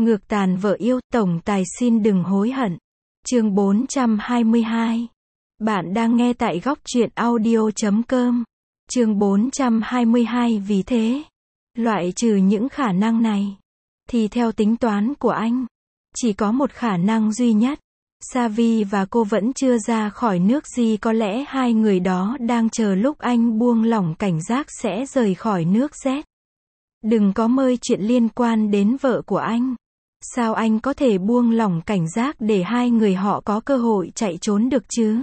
Ngược tàn vợ yêu, tổng tài xin đừng hối hận. Chương 422. Bạn đang nghe tại góc truyện audio.com. Chương 422. Vì thế, loại trừ những khả năng này, thì theo tính toán của anh, chỉ có một khả năng duy nhất. Savi và cô vẫn chưa ra khỏi nước gì, có lẽ hai người đó đang chờ lúc anh buông lỏng cảnh giác sẽ rời khỏi nước Z. Đừng có mơ chuyện liên quan đến vợ của anh. Sao anh có thể buông lỏng cảnh giác để hai người họ có cơ hội chạy trốn được chứ?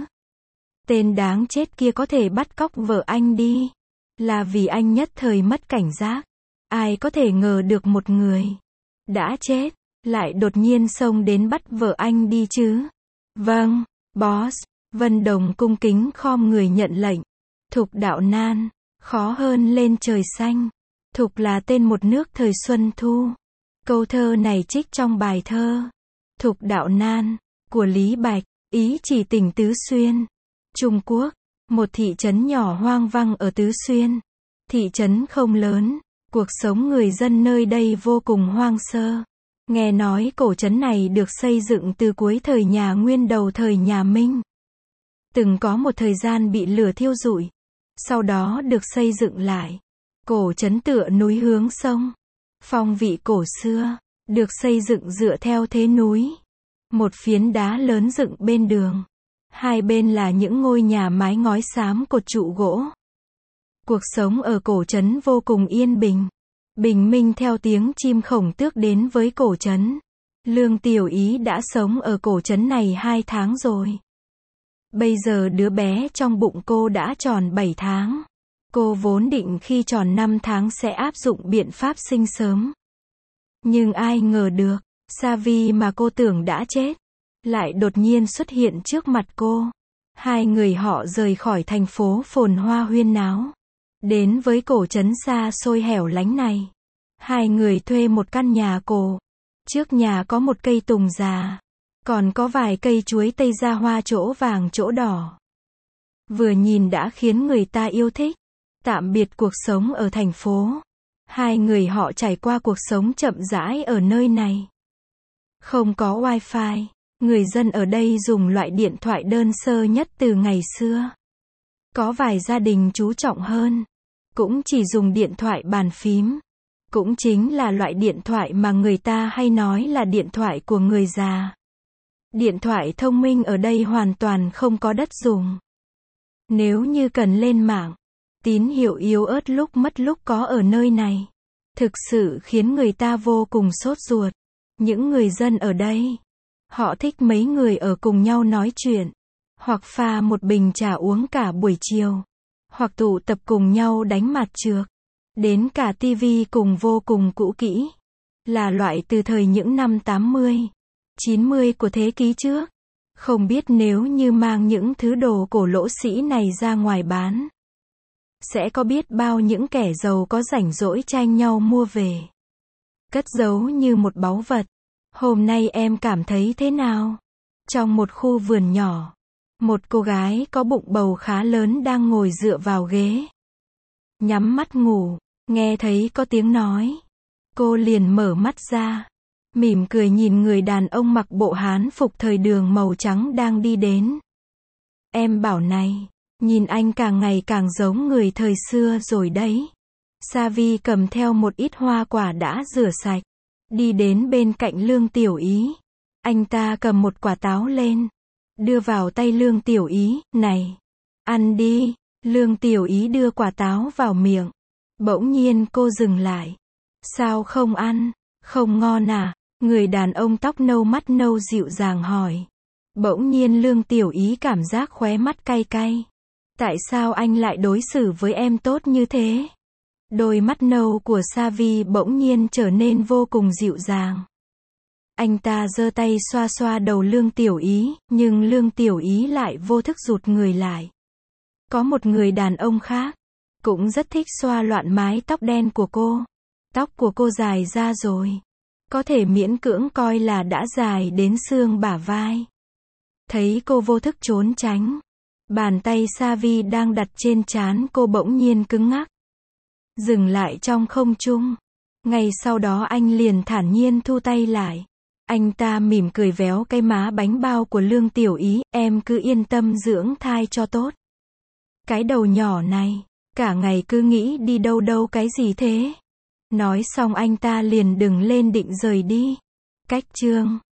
Tên đáng chết kia có thể bắt cóc vợ anh đi, là vì anh nhất thời mất cảnh giác. Ai có thể ngờ được một người đã chết lại đột nhiên xông đến bắt vợ anh đi chứ? Vâng, boss. Vân Đồng cung kính khom người nhận lệnh. Thục Đạo Nan, khó hơn lên trời xanh. Thục là tên một nước thời Xuân Thu. Câu thơ này trích trong bài thơ Thục Đạo Nan của Lý Bạch, ý chỉ tỉnh Tứ Xuyên, Trung Quốc. Một thị trấn nhỏ hoang vắng ở Tứ Xuyên. Thị trấn không lớn, cuộc sống người dân nơi đây vô cùng hoang sơ. Nghe nói cổ trấn này được xây dựng từ cuối thời nhà Nguyên đầu thời nhà Minh. Từng có một thời gian bị lửa thiêu rụi, sau đó được xây dựng lại. Cổ trấn tựa núi hướng sông. Phong vị cổ xưa, được xây dựng dựa theo thế núi. Một phiến đá lớn dựng bên đường. Hai bên là những ngôi nhà mái ngói xám cột trụ gỗ. Cuộc sống ở cổ trấn vô cùng yên bình. Bình minh theo tiếng chim khổng tước đến với cổ trấn. Lương Tiểu Ý đã sống ở cổ trấn này 2 tháng rồi. Bây giờ đứa bé trong bụng cô đã tròn 7 tháng. Cô vốn định khi tròn 5 tháng sẽ áp dụng biện pháp sinh sớm. Nhưng ai ngờ được, Savi mà cô tưởng đã chết, lại đột nhiên xuất hiện trước mặt cô. Hai người họ rời khỏi thành phố phồn hoa huyên náo, đến với cổ trấn xa xôi hẻo lánh này. Hai người thuê một căn nhà cổ. Trước nhà có một cây tùng già, còn có vài cây chuối tây ra hoa chỗ vàng chỗ đỏ. Vừa nhìn đã khiến người ta yêu thích. Tạm biệt cuộc sống ở thành phố, hai người họ trải qua cuộc sống chậm rãi ở nơi này. Không có wifi, người dân ở đây dùng loại điện thoại đơn sơ nhất từ ngày xưa. Có vài gia đình chú trọng hơn, cũng chỉ dùng điện thoại bàn phím. Cũng chính là loại điện thoại mà người ta hay nói là điện thoại của người già. Điện thoại thông minh ở đây hoàn toàn không có đất dùng. Nếu như cần lên mạng, tín hiệu yếu ớt lúc mất lúc có ở nơi này. Thực sự khiến người ta vô cùng sốt ruột. Những người dân ở đây, họ thích mấy người ở cùng nhau nói chuyện, hoặc pha một bình trà uống cả buổi chiều, hoặc tụ tập cùng nhau đánh mặt trược. Đến cả tivi cùng vô cùng cũ kỹ. Là loại từ thời những năm 80, 90 của thế kỷ trước. Không biết nếu như mang những thứ đồ cổ lỗ sĩ này ra ngoài bán, sẽ có biết bao những kẻ giàu có rảnh rỗi tranh nhau mua về, cất giấu như một báu vật. Hôm nay em cảm thấy thế nào? Trong một khu vườn nhỏ, một cô gái có bụng bầu khá lớn đang ngồi dựa vào ghế, nhắm mắt ngủ. Nghe thấy có tiếng nói, cô liền mở mắt ra, mỉm cười nhìn người đàn ông mặc bộ hán phục thời Đường màu trắng đang đi đến. Em bảo này, nhìn anh càng ngày càng giống người thời xưa rồi đấy. Savi cầm theo một ít hoa quả đã rửa sạch, đi đến bên cạnh Lương Tiểu Ý. Anh ta cầm một quả táo lên, đưa vào tay Lương Tiểu Ý. Này, ăn đi. Lương Tiểu Ý đưa quả táo vào miệng. Bỗng nhiên cô dừng lại. Sao không ăn? Không ngon à? Người đàn ông tóc nâu mắt nâu dịu dàng hỏi. Bỗng nhiên Lương Tiểu Ý cảm giác khóe mắt cay cay. Tại sao anh lại đối xử với em tốt như thế? Đôi mắt nâu của Savi bỗng nhiên trở nên vô cùng dịu dàng. Anh ta giơ tay xoa xoa đầu Lương Tiểu Ý, nhưng Lương Tiểu Ý lại vô thức rụt người lại. Có một người đàn ông khác cũng rất thích xoa loạn mái tóc đen của cô. Tóc của cô dài ra rồi, có thể miễn cưỡng coi là đã dài đến xương bả vai. Thấy cô vô thức trốn tránh, bàn tay Savi đang đặt trên trán cô bỗng nhiên cứng ngắc, dừng lại trong không trung. Ngay sau đó anh liền thản nhiên thu tay lại. Anh ta mỉm cười véo cái má bánh bao của Lương Tiểu Ý, em cứ yên tâm dưỡng thai cho tốt. Cái đầu nhỏ này, cả ngày cứ nghĩ đi đâu đâu cái gì thế. Nói xong anh ta liền đứng lên định rời đi. Cách chương